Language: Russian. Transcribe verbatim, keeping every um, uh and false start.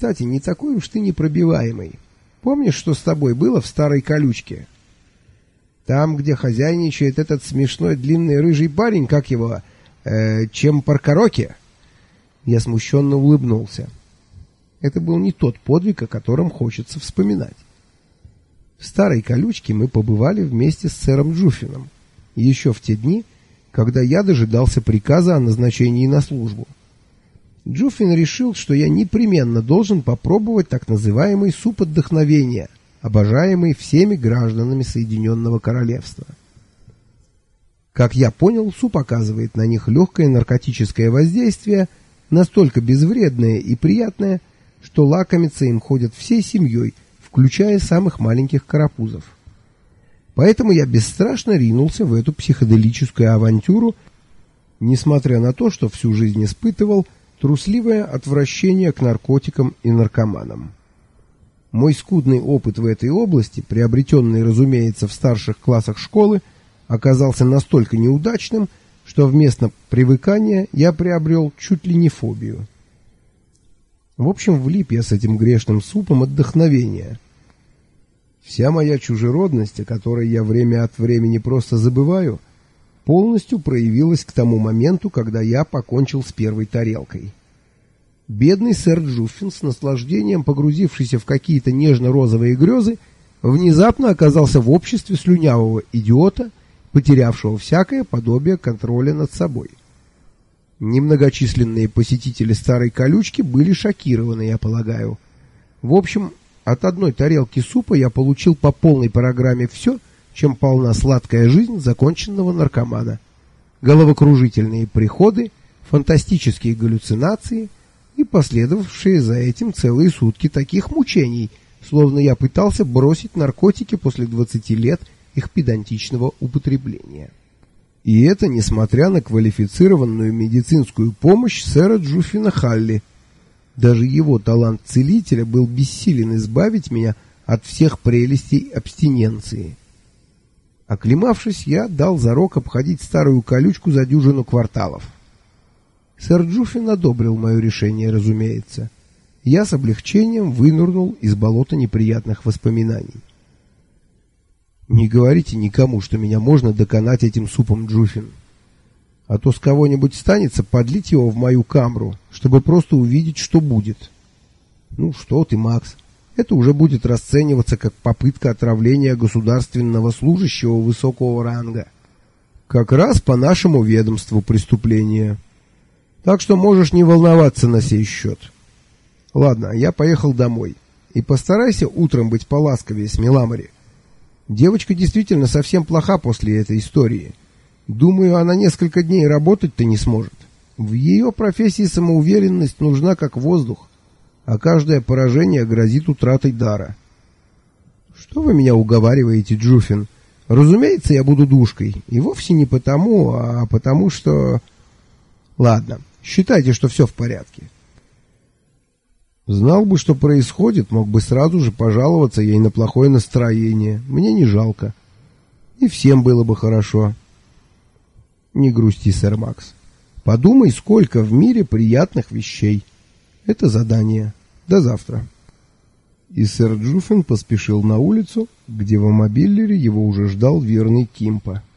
кстати, не такой уж ты непробиваемый. Помнишь, что с тобой было в старой колючке? Там, где хозяйничает этот смешной длинный рыжий парень, как его, э, чем Паркароки?» Я смущенно улыбнулся. Это был не тот подвиг, о котором хочется вспоминать. В старой колючке мы побывали вместе с сэром Джуффином, еще в те дни, когда я дожидался приказа о назначении на службу. Джуффин решил, что я непременно должен попробовать так называемый суп отдохновения, обожаемый всеми гражданами Соединенного Королевства. Как я понял, суп оказывает на них легкое наркотическое воздействие, настолько безвредное и приятное, что лакомиться им ходят всей семьей, включая самых маленьких карапузов. Поэтому я бесстрашно ринулся в эту психоделическую авантюру, несмотря на то, что всю жизнь испытывал трусливое отвращение к наркотикам и наркоманам. Мой скудный опыт в этой области, приобретенный, разумеется, в старших классах школы, оказался настолько неудачным, что вместо привыкания я приобрел чуть ли не фобию. В общем, влип я с этим грешным супом отдохновения. Вся моя чужеродность, о которой я время от времени просто забываю, полностью проявилась к тому моменту, когда я покончил с первой тарелкой. Бедный сэр Джуффин, с наслаждением погрузившийся в какие-то нежно-розовые грезы, внезапно оказался в обществе слюнявого идиота, потерявшего всякое подобие контроля над собой. Немногочисленные посетители старой колючки были шокированы, я полагаю. В общем, от одной тарелки супа я получил по полной программе все, чем полна сладкая жизнь законченного наркомана. Головокружительные приходы, фантастические галлюцинации и последовавшие за этим целые сутки таких мучений, словно я пытался бросить наркотики после двадцати лет их педантичного употребления. И это несмотря на квалифицированную медицинскую помощь сэра Джуффина Халли. Даже его талант целителя был бессилен избавить меня от всех прелестей абстиненции. Оклемавшись, я дал зарок обходить старую колючку за дюжину кварталов. Сэр Джуффин одобрил мое решение, разумеется. Я с облегчением вынырнул из болота неприятных воспоминаний. Не говорите никому, что меня можно доконать этим супом, Джуффин. А то с кого-нибудь станется подлить его в мою камру, чтобы просто увидеть, что будет. Ну что ты, Макс, это уже будет расцениваться как попытка отравления государственного служащего высокого ранга. Как раз по нашему ведомству преступления. Так что можешь не волноваться на сей счет. Ладно, я поехал домой. И постарайся утром быть поласковее с Миламори. Девочка действительно совсем плоха после этой истории. Думаю, она несколько дней работать-то не сможет. В ее профессии самоуверенность нужна как воздух, а каждое поражение грозит утратой дара. Что вы меня уговариваете, Джуффин? Разумеется, я буду душкой, и вовсе не потому, а потому что... Ладно, считайте, что все в порядке. Знал бы, что происходит, мог бы сразу же пожаловаться ей на плохое настроение. Мне не жалко. И всем было бы хорошо. Не грусти, сэр Макс. Подумай, сколько в мире приятных вещей. Это задание. До завтра. И сэр Джуффин поспешил на улицу, где в мобиллере его уже ждал верный Кимпа.